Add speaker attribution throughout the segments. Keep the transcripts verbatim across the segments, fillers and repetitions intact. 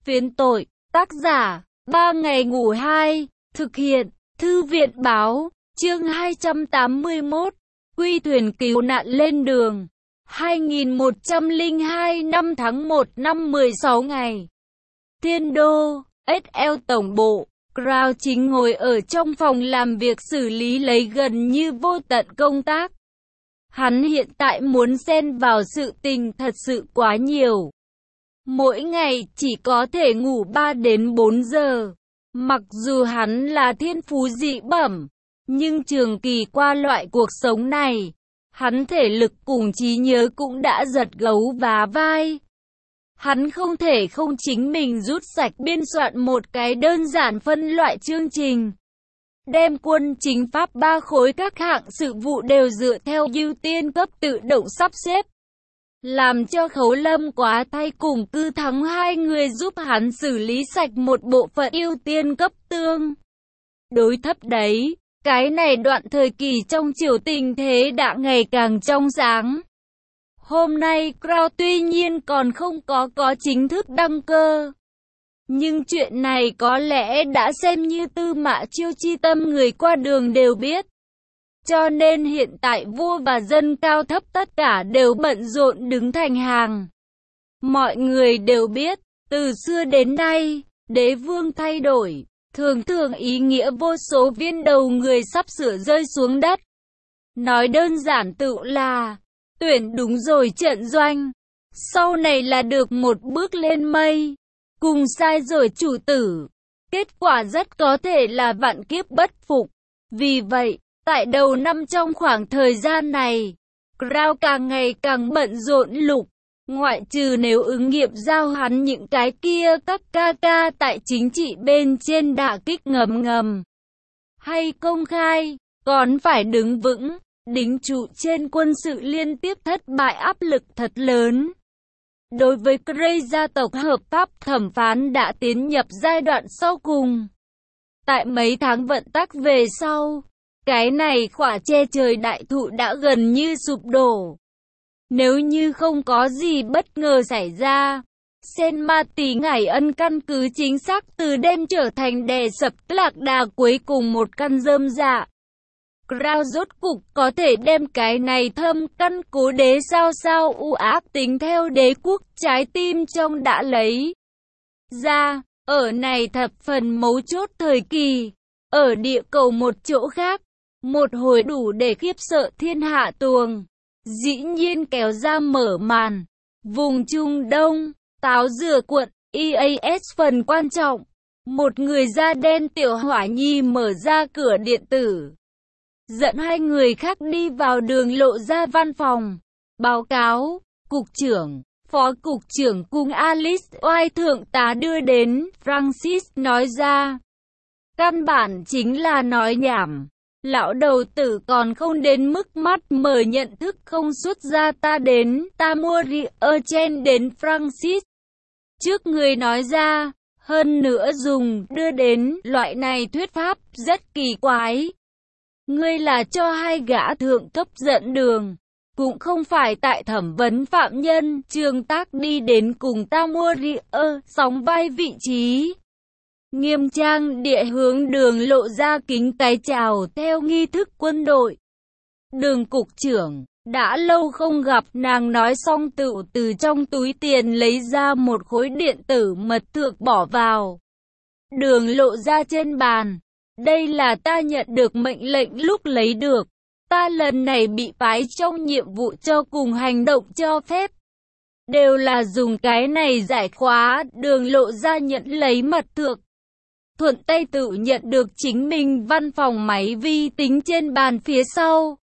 Speaker 1: Phiến tội, tác giả, ba ngày ngủ hai, thực hiện, Thư viện Báo, chương hai trăm tám mươi mốt, quy thuyền cứu nạn lên đường, hai nghìn một trăm lẻ hai năm tháng một năm mười sáu ngày. Thiên đô, ét lờ tổng bộ, Crown chính ngồi ở trong phòng làm việc xử lý lấy gần như vô tận công tác. Hắn hiện tại muốn xen vào sự tình thật sự quá nhiều. Mỗi ngày chỉ có thể ngủ ba đến bốn giờ. Mặc dù hắn là thiên phú dị bẩm, nhưng trường kỳ qua loại cuộc sống này, hắn thể lực cùng trí nhớ cũng đã giật gấu vá vai. Hắn không thể không chính mình rút sạch biên soạn một cái đơn giản phân loại chương trình. Đem quân chính pháp ba khối các hạng sự vụ đều dựa theo ưu tiên cấp tự động sắp xếp. Làm cho Khấu Lâm quá thay cùng Cư Thắng hai người giúp hắn xử lý sạch một bộ phận ưu tiên cấp tương đối thấp đấy. Cái này đoạn thời kỳ trong triều tình thế đã ngày càng trong sáng. Hôm nay Crown tuy nhiên còn không có có chính thức đăng cơ. Nhưng chuyện này có lẽ đã xem như Tư Mã Chiêu chi tâm người qua đường đều biết. Cho nên hiện tại vua và dân cao thấp tất cả đều bận rộn đứng thành hàng. Mọi người đều biết, từ xưa đến nay, đế vương thay đổi, thường thường ý nghĩa vô số viên đầu người sắp sửa rơi xuống đất. Nói đơn giản tự là, tuyển đúng rồi trận doanh, sau này là được một bước lên mây, cùng sai rồi chủ tử. Kết quả rất có thể là vạn kiếp bất phục. Vì vậy, tại đầu năm trong khoảng thời gian này, Crown càng ngày càng bận rộn lục, ngoại trừ nếu ứng nghiệm giao hắn những cái kia các ca ca tại chính trị bên trên đả kích ngầm ngầm, hay công khai, còn phải đứng vững, đính trụ trên quân sự liên tiếp thất bại áp lực thật lớn. Đối với Grey gia tộc hợp pháp thẩm phán đã tiến nhập giai đoạn sau cùng. Tại mấy tháng vận tắc về sau, cái này khỏa che trời đại thụ đã gần như sụp đổ. Nếu như không có gì bất ngờ xảy ra, Sen Ma Tí Ngải Ân căn cứ chính xác từ đêm trở thành đè sập lạc đà cuối cùng một căn rơm dạ. Crown rốt cục có thể đem cái này thâm căn cố đế sao sao u ác tính theo đế quốc trái tim trong đã lấy ra. Ở này thập phần mấu chốt thời kỳ, ở địa cầu một chỗ khác, một hồi đủ để khiếp sợ thiên hạ tuồng, dĩ nhiên kéo ra mở màn. Vùng Trung Đông, Táo Dừa quận, e a ét phần quan trọng, một người da đen tiểu hỏa nhi mở ra cửa điện tử, dẫn hai người khác đi vào đường lộ ra văn phòng, báo cáo, cục trưởng, phó cục trưởng cùng Alice oai thượng tá đưa đến, Francis nói ra. Căn bản chính là nói nhảm. Lão đầu tử còn không đến mức mắt mở nhận thức không xuất ra ta đến, ta mua Ria Chen đến Francis. Trước người nói ra, hơn nữa dùng, đưa đến, loại này thuyết pháp, rất kỳ quái. Ngươi là cho hai gã thượng cấp dẫn đường, cũng không phải tại thẩm vấn phạm nhân, Trương Tác đi đến cùng ta mua Ria, sóng vai vị trí. Nghiêm trang địa hướng đường lộ ra kính cái chào theo nghi thức quân đội. Đường cục trưởng, đã lâu không gặp, nàng nói xong tự từ trong túi tiền lấy ra một khối điện tử mật thược bỏ vào. Đường lộ ra trên bàn. Đây là ta nhận được mệnh lệnh lúc lấy được. Ta lần này bị phái trong nhiệm vụ cho cùng hành động cho phép. Đều là dùng cái này giải khóa, đường lộ ra nhận lấy mật thược. Thuận tay tự nhận được chính mình văn phòng máy vi tính trên bàn phía sau.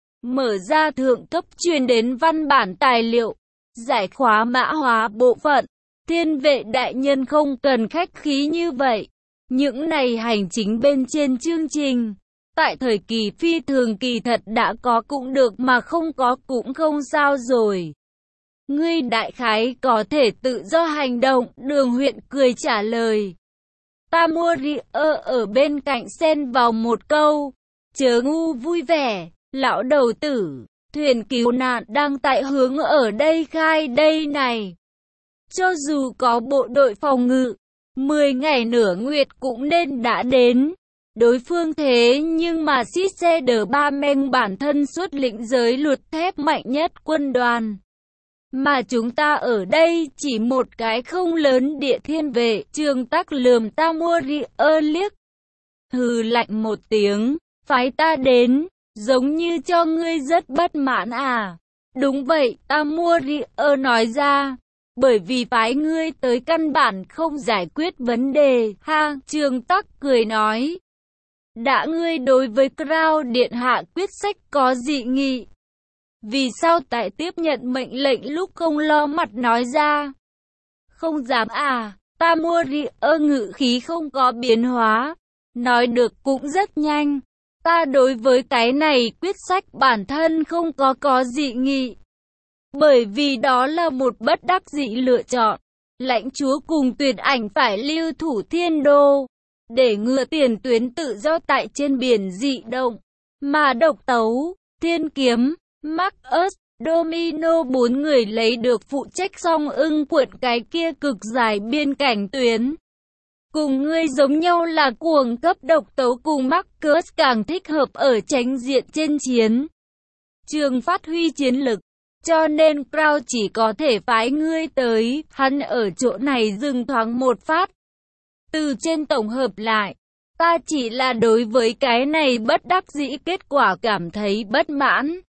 Speaker 1: Mở ra thượng cấp truyền đến văn bản tài liệu, giải khóa mã hóa bộ phận. Thiên vệ đại nhân không cần khách khí như vậy. Những này hành chính bên trên chương trình, tại thời kỳ phi thường kỳ thật đã có cũng được mà không có cũng không sao rồi. Ngươi đại khái có thể tự do hành động, Đường huyện cười trả lời. Ta mua Ria ở bên cạnh xen vào một câu, chớ ngu vui vẻ, lão đầu tử, thuyền cứu nạn đang tại hướng ở đây khai đây này. Cho dù có bộ đội phòng ngự, mười ngày nửa nguyệt cũng nên đã đến. Đối phương thế nhưng mà Sister Ba Meng bản thân xuất lĩnh giới luật thép mạnh nhất quân đoàn. Mà chúng ta ở đây chỉ một cái không lớn địa thiên vệ. Trương Tắc lườm Tamurier liếc. Hừ lạnh một tiếng, phái ta đến, giống như cho ngươi rất bất mãn à. Đúng vậy, Tamurier nói ra. Bởi vì phái ngươi tới căn bản không giải quyết vấn đề. Ha, Trương Tắc cười nói. Đã ngươi đối với Crown Điện Hạ quyết sách có dị nghị. Vì sao tại tiếp nhận mệnh lệnh lúc không lo mặt nói ra? Không dám à, Tamurier ngự khí không có biến hóa. Nói được cũng rất nhanh. Ta đối với cái này quyết sách bản thân không có có dị nghị. Bởi vì đó là một bất đắc dĩ lựa chọn. Lãnh chúa cùng Tuyệt Ảnh phải lưu thủ Thiên Đô. Để ngừa tiền tuyến tự do tại trên biển dị động. Mà Độc Tấu, Thiên Kiếm, Marcus, Domino bốn người lấy được phụ trách Song Ưng quận cái kia cực dài biên cảnh tuyến. Cùng ngươi giống nhau là cuồng cấp. Độc Tấu cùng Marcus càng thích hợp ở chánh diện trên chiến trường phát huy chiến lực. Cho nên Crown chỉ có thể phái ngươi tới. Hắn ở chỗ này dừng thoáng một phát. Từ trên tổng hợp lại, ta chỉ là đối với cái này bất đắc dĩ kết quả cảm thấy bất mãn.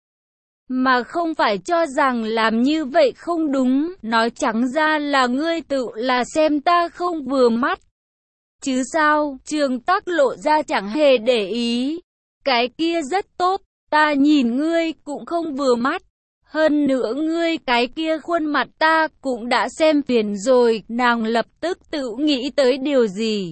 Speaker 1: Mà không phải cho rằng làm như vậy không đúng. Nói trắng ra là ngươi tự là xem ta không vừa mắt. Chứ sao, Trương Tắc lộ ra chẳng hề để ý. Cái kia rất tốt, ta nhìn ngươi cũng không vừa mắt. Hơn nữa ngươi cái kia khuôn mặt ta cũng đã xem phiền rồi. Nàng lập tức tự nghĩ tới điều gì.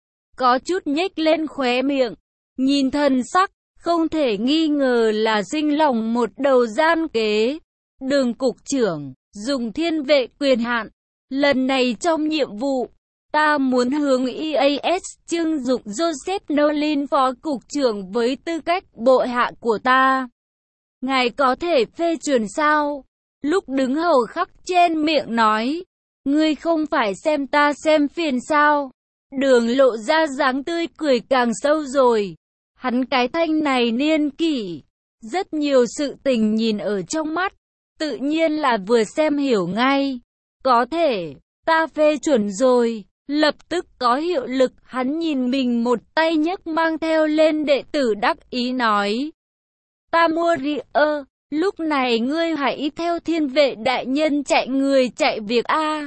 Speaker 1: Có chút nhếch lên khóe miệng. Nhìn thần sắc, không thể nghi ngờ là sinh lòng một đầu gian kế. Đường cục trưởng, dùng thiên vệ quyền hạn. Lần này trong nhiệm vụ, ta muốn hướng e a ét trưng dụng Joseph Nolin phó cục trưởng với tư cách bộ hạ của ta. Ngài có thể phê chuẩn sao? Lúc đứng hầu khắc trên miệng nói. Ngươi không phải xem ta xem phiền sao? Đường lộ ra dáng tươi cười càng sâu rồi. Hắn cái thanh này niên kỷ. Rất nhiều sự tình nhìn ở trong mắt. Tự nhiên là vừa xem hiểu ngay. Có thể, ta phê chuẩn rồi. Lập tức có hiệu lực. Hắn nhìn mình một tay nhấc mang theo lên đệ tử đắc ý nói. Tamurier, lúc này ngươi hãy theo thiên vệ đại nhân chạy người chạy việc A.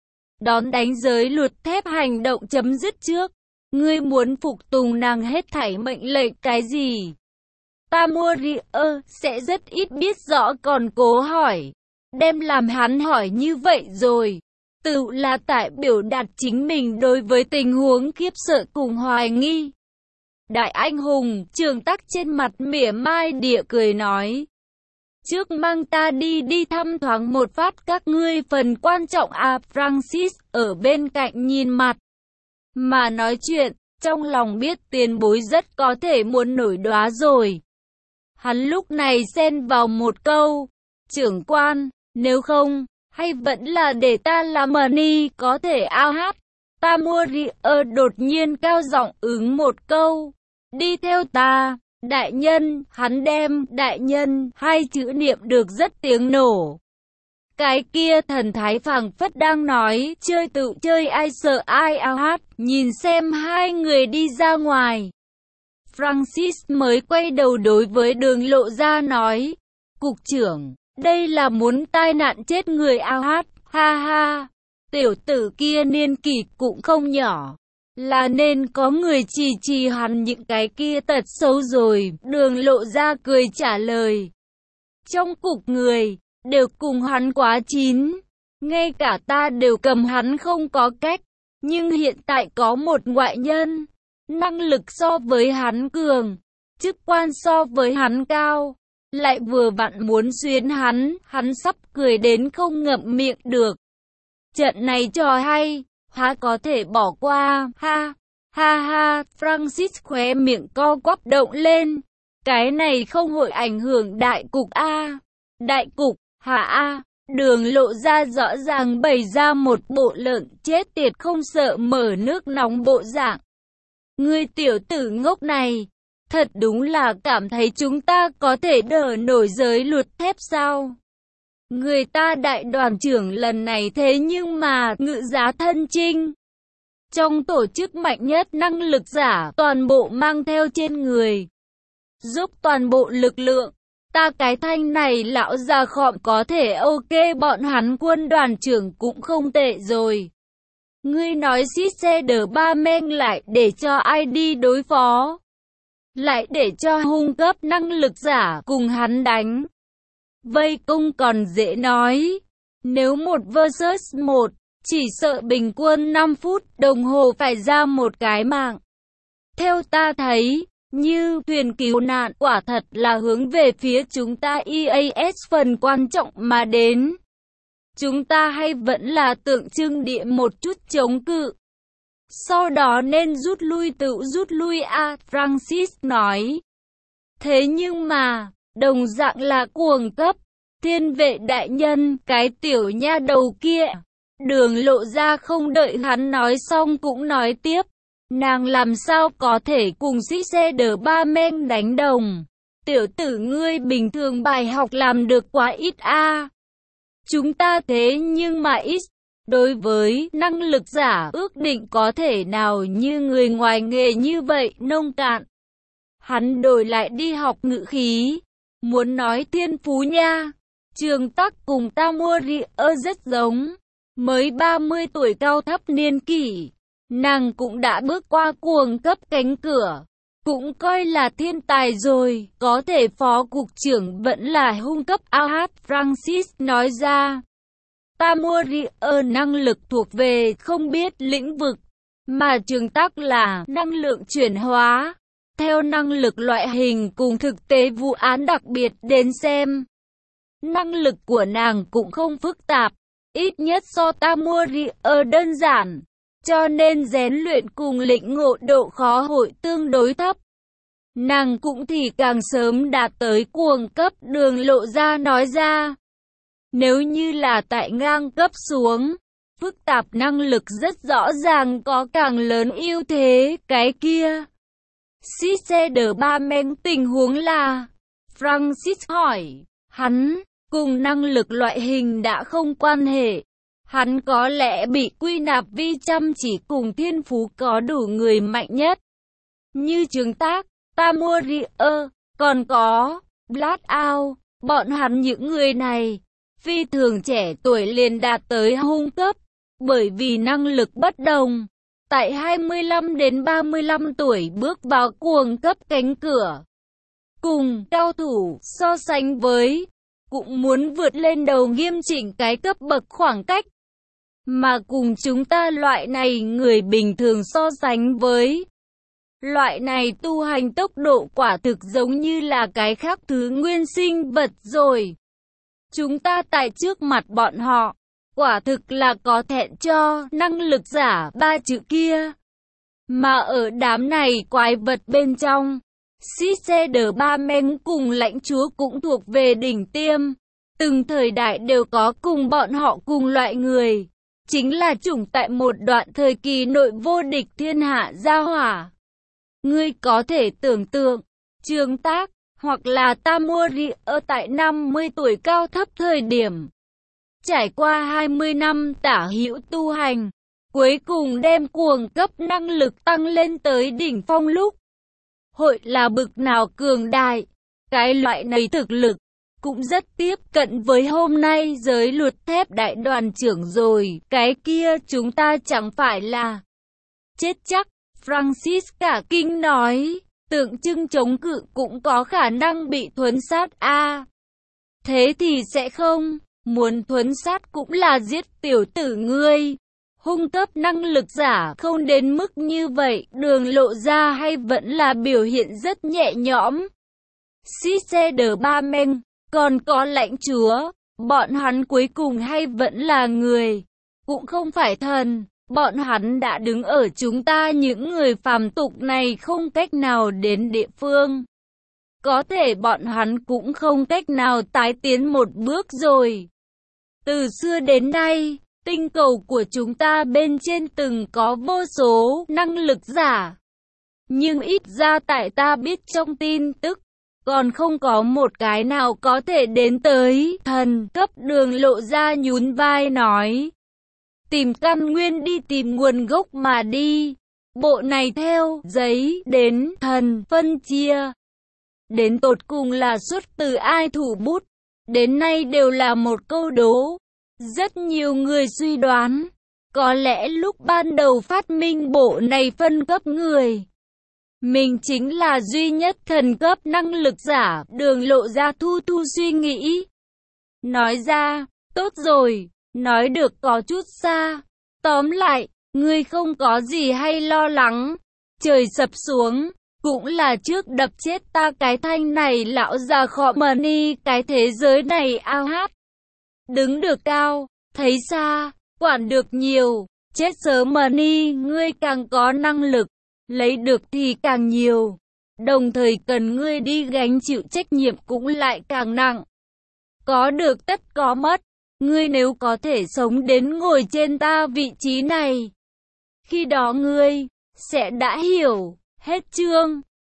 Speaker 1: Đón đánh giới luật thép hành động chấm dứt trước. Ngươi muốn phục tùng nàng hết thảy mệnh lệnh cái gì? Tamurier sẽ rất ít biết rõ còn cố hỏi. Đem làm hắn hỏi như vậy rồi. Tự là tại biểu đạt chính mình đối với tình huống khiếp sợ cùng hoài nghi. Đại anh hùng, Trương Tắc trên mặt mỉa mai địa cười nói. Trước mang ta đi đi thăm thoáng một phát các ngươi phần quan trọng à. Francis ở bên cạnh nhìn mặt. Mà nói chuyện, trong lòng biết tiền bối rất có thể muốn nổi đoá rồi. Hắn lúc này xen vào một câu. Trưởng quan, nếu không, hay vẫn là để ta làm money có thể ao hát. Tamurier đột nhiên cao giọng ứng một câu. Đi theo ta, đại nhân, hắn đem, đại nhân, hai chữ niệm được rất tiếng nổ. Cái kia thần thái phảng phất đang nói, chơi tự chơi ai sợ ai ao hát, nhìn xem hai người đi ra ngoài. Francis mới quay đầu đối với đường lộ ra nói, cục trưởng, đây là muốn tai nạn chết người ao hát, ha ha, tiểu tử kia niên kỷ cũng không nhỏ. Là nên có người chỉ trì hắn những cái kia tật xấu rồi. Đường lộ ra cười trả lời. Trong cục người, đều cùng hắn quá chín. Ngay cả ta đều cầm hắn không có cách. Nhưng hiện tại có một ngoại nhân. Năng lực so với hắn cường. Chức quan so với hắn cao. Lại vừa vặn muốn xuyến hắn. Hắn sắp cười đến không ngậm miệng được. Trận này trò hay. Há có thể bỏ qua, ha, ha ha, Francis khóe miệng co quắp động lên. Cái này không hội ảnh hưởng đại cục A. Đại cục, hả A, Đường Lộ Ra rõ ràng bày ra một bộ lợn chết tiệt không sợ mở nước nóng bộ dạng. Ngươi tiểu tử ngốc này, thật đúng là cảm thấy chúng ta có thể đỡ nổi giới luật thép sao? Người ta đại đoàn trưởng lần này thế nhưng mà ngự giá thân chinh. Trong tổ chức mạnh nhất năng lực giả toàn bộ mang theo trên người. Giúp toàn bộ lực lượng. Ta cái thanh này lão già khọm có thể ok bọn hắn quân đoàn trưởng cũng không tệ rồi. Ngươi nói xít xe đờ ba men lại để cho ai đi đối phó. Lại để cho hung cấp năng lực giả cùng hắn đánh. Vây công còn dễ nói. Nếu một versus một, chỉ sợ bình quân năm phút đồng hồ phải ra một cái mạng. Theo ta thấy, như thuyền cứu nạn quả thật là hướng về phía chúng ta e a ét phần quan trọng mà đến. Chúng ta hay vẫn là tượng trưng địa một chút chống cự. Sau đó nên rút lui tự rút lui a, Francis nói. Thế nhưng mà, đồng dạng là cuồng cấp, thiên vệ đại nhân, cái tiểu nha đầu kia. Đường Lộ Ra không đợi hắn nói xong cũng nói tiếp. Nàng làm sao có thể cùng sĩ xe đờ ba men đánh đồng. Tiểu tử ngươi bình thường bài học làm được quá ít a. Chúng ta thế nhưng mà ít. Đối với năng lực giả ước định có thể nào như người ngoài nghề như vậy nông cạn. Hắn đổi lại đi học ngữ khí. Muốn nói thiên phú nha. Trường Tắc cùng Tamori ơ rất giống. Mới ba mươi tuổi cao thấp niên kỷ. Nàng cũng đã bước qua cuồng cấp cánh cửa. Cũng coi là thiên tài rồi. Có thể phó cục trưởng vẫn là hung cấp ao hát, Francis nói ra. Tamori ơ năng lực thuộc về không biết lĩnh vực. Mà Trường Tắc là năng lượng chuyển hóa. Theo năng lực loại hình cùng thực tế vụ án đặc biệt đến xem. Năng lực của nàng cũng không phức tạp. Ít nhất so Tamori ơ đơn giản. Cho nên rèn luyện cùng lĩnh ngộ độ khó hội tương đối thấp. Nàng cũng thì càng sớm đạt tới cuồng cấp, Đường Lộ Ra nói ra. Nếu như là tại ngang cấp xuống, phức tạp năng lực rất rõ ràng có càng lớn ưu thế, cái kia. Xít xe đờ ba men tình huống là, Francis hỏi, hắn, cùng năng lực loại hình đã không quan hệ. Hắn có lẽ bị quy nạp vi chăm chỉ cùng thiên phú có đủ người mạnh nhất. Như Trường Tác, Tamori ơ, còn có, Blackout, bọn hắn những người này. Phi thường trẻ tuổi liền đạt tới hung cấp, bởi vì năng lực bất đồng. Tại hai mươi lăm đến ba mươi lăm tuổi bước vào cuồng cấp cánh cửa. Cùng cao thủ so sánh với, cũng muốn vượt lên đầu nghiêm chỉnh cái cấp bậc khoảng cách. Mà cùng chúng ta loại này người bình thường so sánh với. Loại này tu hành tốc độ quả thực giống như là cái khác thứ nguyên sinh vật rồi. Chúng ta tại trước mặt bọn họ, quả thực là có thẹn cho năng lực giả ba chữ kia. Mà ở đám này quái vật bên trong, xít xe đờ ba men cùng lãnh chúa cũng thuộc về đỉnh tiêm. Từng thời đại đều có cùng bọn họ cùng loại người. Chính là chủng tại một đoạn thời kỳ nội vô địch thiên hạ gia hỏa. Ngươi có thể tưởng tượng, Trường Tác, hoặc là Tamori ở tại năm mươi tuổi cao thấp thời điểm. Trải qua hai mươi năm tả hữu tu hành, cuối cùng đem cuồng cấp năng lực tăng lên tới đỉnh phong lúc. Hội là bực nào cường đại, cái loại này thực lực, cũng rất tiếp cận với hôm nay giới luật thép đại đoàn trưởng rồi, cái kia chúng ta chẳng phải là chết chắc, Francis cả kinh nói. Tượng trưng chống cự cũng có khả năng bị thuấn sát a. À, thế thì sẽ không, muốn thuấn sát cũng là giết tiểu tử ngươi. Hung cấp năng lực giả không đến mức như vậy, Đường Lộ Ra hay vẫn là biểu hiện rất nhẹ nhõm. Xít xe đờ ba men, còn có lãnh chúa, bọn hắn cuối cùng hay vẫn là người, cũng không phải thần. Bọn hắn đã đứng ở chúng ta những người phàm tục này không cách nào đến địa phương. Có thể bọn hắn cũng không cách nào tái tiến một bước rồi. Từ xưa đến nay, tinh cầu của chúng ta bên trên từng có vô số năng lực giả. Nhưng ít ra tại ta biết trong tin tức, còn không có một cái nào có thể đến tới thần cấp. Đường Lộ Ra nhún vai nói. Tìm căn nguyên đi, tìm nguồn gốc mà đi. Bộ này theo giấy đến thần phân chia. Đến tột cùng là xuất từ ai thủ bút, đến nay đều là một câu đố. Rất nhiều người suy đoán, có lẽ lúc ban đầu phát minh bộ này phân cấp người, mình chính là duy nhất thần cấp năng lực giả. Đường Lộ Ra thu thu suy nghĩ. Nói ra, tốt rồi, nói được có chút xa. Tóm lại, ngươi không có gì hay lo lắng. Trời sập xuống, cũng là trước đập chết ta cái thanh này lão già khọ mờ ni. Cái thế giới này ao hát. Đứng được cao, thấy xa, quản được nhiều. Chết sớm mờ ni, ngươi càng có năng lực, lấy được thì càng nhiều. Đồng thời cần ngươi đi gánh chịu trách nhiệm cũng lại càng nặng. Có được tất có mất. Ngươi nếu có thể sống đến ngồi trên ta vị trí này, khi đó ngươi sẽ đã hiểu. Hết chương.